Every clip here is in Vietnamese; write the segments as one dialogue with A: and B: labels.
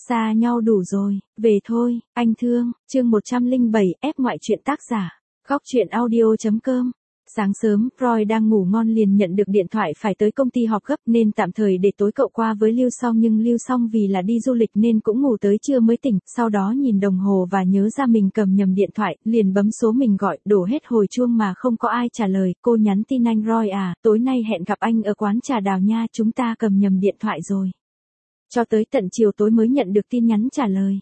A: Xa nhau đủ rồi, về thôi, anh thương, chương 107, ép ngoại truyện tác giả. Góc truyện audio.com. Sáng sớm, Roy đang ngủ ngon liền nhận được điện thoại phải tới công ty họp gấp nên tạm thời để tối cậu qua với Lưu Song, nhưng Lưu Song vì là đi du lịch nên cũng ngủ tới trưa mới tỉnh, sau đó nhìn đồng hồ và nhớ ra mình cầm nhầm điện thoại, liền bấm số mình gọi, đổ hết hồi chuông mà không có ai trả lời. Cô nhắn tin: anh Roy à, tối nay hẹn gặp anh ở quán trà đào nha, chúng ta cầm nhầm điện thoại rồi. Cho tới tận chiều tối mới nhận được tin nhắn trả lời.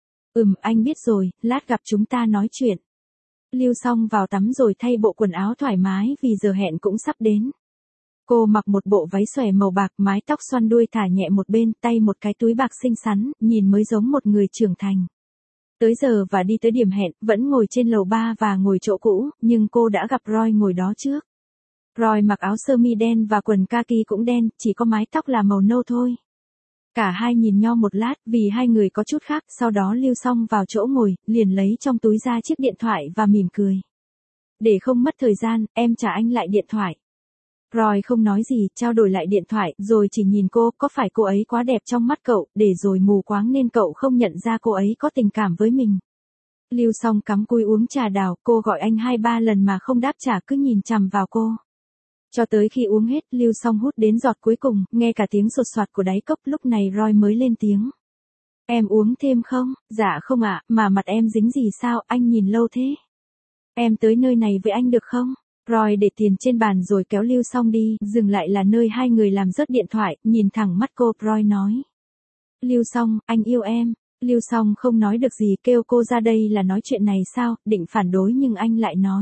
A: Anh biết rồi, lát gặp chúng ta nói chuyện. Lưu Song vào tắm rồi thay bộ quần áo thoải mái vì giờ hẹn cũng sắp đến. Cô mặc một bộ váy xòe màu bạc, mái tóc xoăn đuôi thả nhẹ một bên, tay một cái túi bạc xinh xắn, nhìn mới giống một người trưởng thành. Tới giờ và đi tới điểm hẹn, vẫn ngồi trên lầu 3 và ngồi chỗ cũ, nhưng cô đã gặp Roy ngồi đó trước. Roy mặc áo sơ mi đen và quần kaki cũng đen, chỉ có mái tóc là màu nâu thôi. Cả hai nhìn nhau một lát vì hai người có chút khác, sau đó Lưu Song vào chỗ ngồi, liền lấy trong túi ra chiếc điện thoại và mỉm cười. Để không mất thời gian, em trả anh lại điện thoại. Roy không nói gì, trao đổi lại điện thoại, rồi chỉ nhìn cô, có phải cô ấy quá đẹp trong mắt cậu, để rồi mù quáng nên cậu không nhận ra cô ấy có tình cảm với mình. Lưu Song cắm cúi uống trà đào, cô gọi anh 2-3 lần mà không đáp trả, cứ nhìn chằm vào cô. Cho tới khi uống hết, Lưu Song hút đến giọt cuối cùng, nghe cả tiếng sột soạt của đáy cốc, lúc này Roy mới lên tiếng. Em uống thêm không? Dạ không ạ, mà mặt em dính gì sao, anh nhìn lâu thế. Em tới nơi này với anh được không? Roy để tiền trên bàn rồi kéo Lưu Song đi, dừng lại là nơi hai người làm rớt điện thoại, nhìn thẳng mắt cô, Roy nói. Lưu Song, anh yêu em. Lưu Song không nói được gì, kêu cô ra đây là nói chuyện này sao, định phản đối nhưng anh lại nói.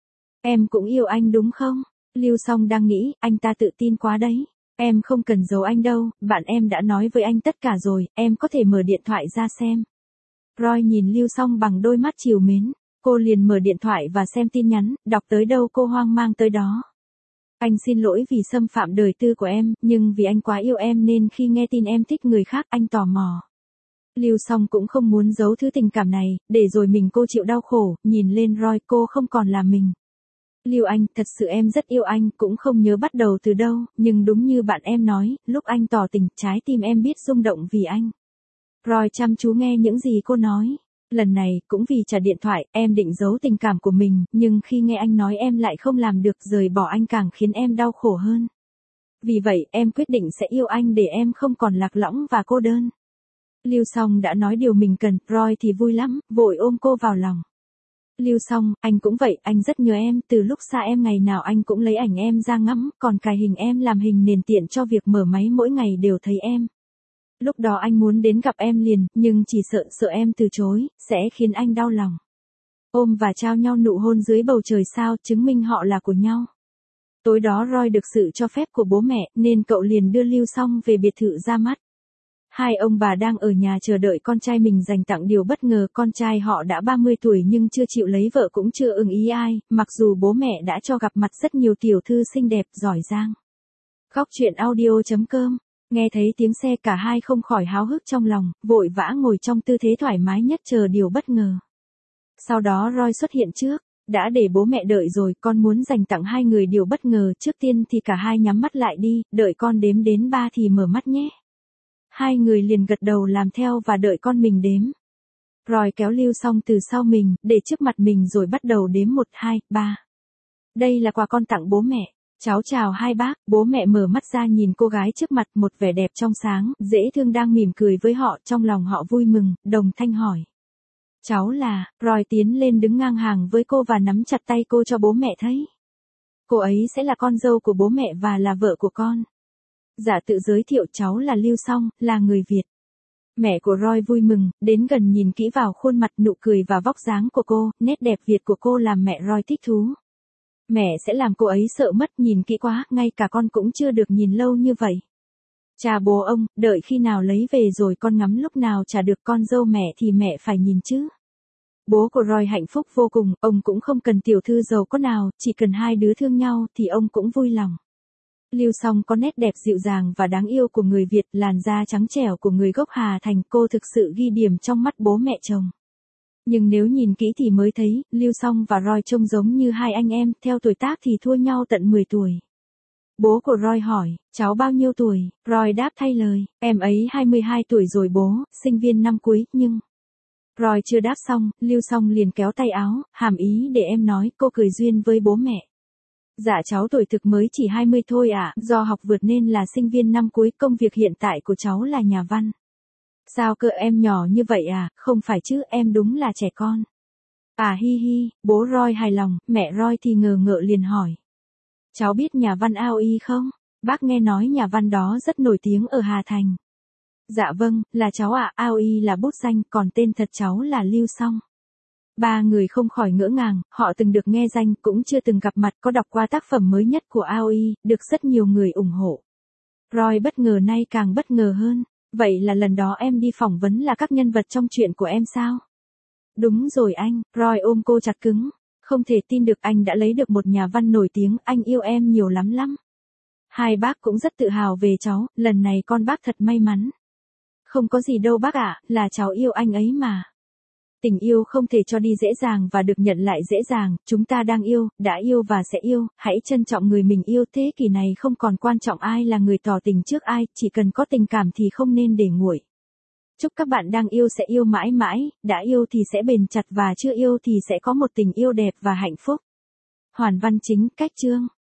A: Em cũng yêu anh đúng không? Lưu Song đang nghĩ, anh ta tự tin quá đấy. Em không cần giấu anh đâu, bạn em đã nói với anh tất cả rồi, em có thể mở điện thoại ra xem. Roy nhìn Lưu Song bằng đôi mắt trìu mến, cô liền mở điện thoại và xem tin nhắn, đọc tới đâu cô hoang mang tới đó. Anh xin lỗi vì xâm phạm đời tư của em, nhưng vì anh quá yêu em nên khi nghe tin em thích người khác anh tò mò. Lưu Song cũng không muốn giấu thứ tình cảm này, để rồi mình cô chịu đau khổ, nhìn lên Roy cô không còn là mình. Lưu anh, thật sự em rất yêu anh, cũng không nhớ bắt đầu từ đâu, nhưng đúng như bạn em nói, lúc anh tỏ tình, trái tim em biết rung động vì anh. Roy chăm chú nghe những gì cô nói. Lần này, cũng vì trả điện thoại, em định giấu tình cảm của mình, nhưng khi nghe anh nói em lại không làm được, rời bỏ anh càng khiến em đau khổ hơn. Vì vậy, em quyết định sẽ yêu anh để em không còn lạc lõng và cô đơn. Lưu Song đã nói điều mình cần, Roy thì vui lắm, vội ôm cô vào lòng. Lưu Song, anh cũng vậy, anh rất nhớ em, từ lúc xa em ngày nào anh cũng lấy ảnh em ra ngắm, còn cài hình em làm hình nền tiện cho việc mở máy mỗi ngày đều thấy em. Lúc đó anh muốn đến gặp em liền, nhưng chỉ sợ em từ chối, sẽ khiến anh đau lòng. Ôm và trao nhau nụ hôn dưới bầu trời sao, chứng minh họ là của nhau. Tối đó Roy được sự cho phép của bố mẹ, nên cậu liền đưa Lưu Song về biệt thự ra mắt. Hai ông bà đang ở nhà chờ đợi con trai mình dành tặng điều bất ngờ, con trai họ đã 30 tuổi nhưng chưa chịu lấy vợ cũng chưa ưng ý ai, mặc dù bố mẹ đã cho gặp mặt rất nhiều tiểu thư xinh đẹp, giỏi giang. Góc truyện audio.com. Nghe thấy tiếng xe cả hai không khỏi háo hức trong lòng, vội vã ngồi trong tư thế thoải mái nhất chờ điều bất ngờ. Sau đó Roy xuất hiện trước, đã để bố mẹ đợi rồi, con muốn dành tặng hai người điều bất ngờ, trước tiên thì cả hai nhắm mắt lại đi, đợi con đếm đến 3 thì mở mắt nhé. Hai người liền gật đầu làm theo và đợi con mình đếm. Roy kéo Lưu Song từ sau mình, để trước mặt mình rồi bắt đầu đếm 1, 2, 3. Đây là quà con tặng bố mẹ. Cháu chào hai bác, bố mẹ mở mắt ra nhìn cô gái trước mặt, một vẻ đẹp trong sáng, dễ thương đang mỉm cười với họ, trong lòng họ vui mừng, đồng thanh hỏi. Cháu là, Roy tiến lên đứng ngang hàng với cô và nắm chặt tay cô cho bố mẹ thấy. Cô ấy sẽ là con dâu của bố mẹ và là vợ của con. Dạ tự giới thiệu, cháu là Lưu Song, là người Việt. Mẹ của Roy vui mừng, đến gần nhìn kỹ vào khuôn mặt, nụ cười và vóc dáng của cô, nét đẹp Việt của cô làm mẹ Roy thích thú. Mẹ sẽ làm cô ấy sợ mất, nhìn kỹ quá, ngay cả con cũng chưa được nhìn lâu như vậy. Chà bố ông, đợi khi nào lấy về rồi con ngắm lúc nào chả được con dâu mẹ thì mẹ phải nhìn chứ. Bố của Roy hạnh phúc vô cùng, ông cũng không cần tiểu thư giàu có nào, chỉ cần hai đứa thương nhau thì ông cũng vui lòng. Lưu Song có nét đẹp dịu dàng và đáng yêu của người Việt, làn da trắng trẻo của người gốc Hà Thành, cô thực sự ghi điểm trong mắt bố mẹ chồng. Nhưng nếu nhìn kỹ thì mới thấy, Lưu Song và Roy trông giống như hai anh em, theo tuổi tác thì thua nhau tận 10 tuổi. Bố của Roy hỏi, cháu bao nhiêu tuổi? Roy đáp thay lời, em ấy 22 tuổi rồi bố, sinh viên năm cuối, nhưng... Roy chưa đáp xong, Lưu Song liền kéo tay áo, hàm ý để em nói, cô cười duyên với bố mẹ. Dạ cháu tuổi thực mới chỉ 20 thôi ạ, do học vượt nên là sinh viên năm cuối, công việc hiện tại của cháu là nhà văn. Sao cơ em nhỏ như vậy à, không phải chứ, em đúng là trẻ con. À hi hi, bố Roy hài lòng, mẹ Roy thì ngờ ngợ liền hỏi. Cháu biết nhà văn AOI không? Bác nghe nói nhà văn đó rất nổi tiếng ở Hà Thành. Dạ vâng, là cháu ạ, AOI là bút danh, còn tên thật cháu là Lưu Song. Ba người không khỏi ngỡ ngàng, họ từng được nghe danh, cũng chưa từng gặp mặt, có đọc qua tác phẩm mới nhất của AOI, được rất nhiều người ủng hộ. Roy bất ngờ nay càng bất ngờ hơn. Vậy là lần đó em đi phỏng vấn là các nhân vật trong chuyện của em sao? Đúng rồi anh, Roy ôm cô chặt cứng. Không thể tin được anh đã lấy được một nhà văn nổi tiếng, anh yêu em nhiều lắm lắm. Hai bác cũng rất tự hào về cháu, lần này con bác thật may mắn. Không có gì đâu bác ạ, là cháu yêu anh ấy mà. Tình yêu không thể cho đi dễ dàng và được nhận lại dễ dàng, chúng ta đang yêu, đã yêu và sẽ yêu, hãy trân trọng người mình yêu. Thế kỷ này không còn quan trọng ai là người tỏ tình trước ai, chỉ cần có tình cảm thì không nên để nguội. Chúc các bạn đang yêu sẽ yêu mãi mãi, đã yêu thì sẽ bền chặt và chưa yêu thì sẽ có một tình yêu đẹp và hạnh phúc. Hoàn văn chính, cách chương.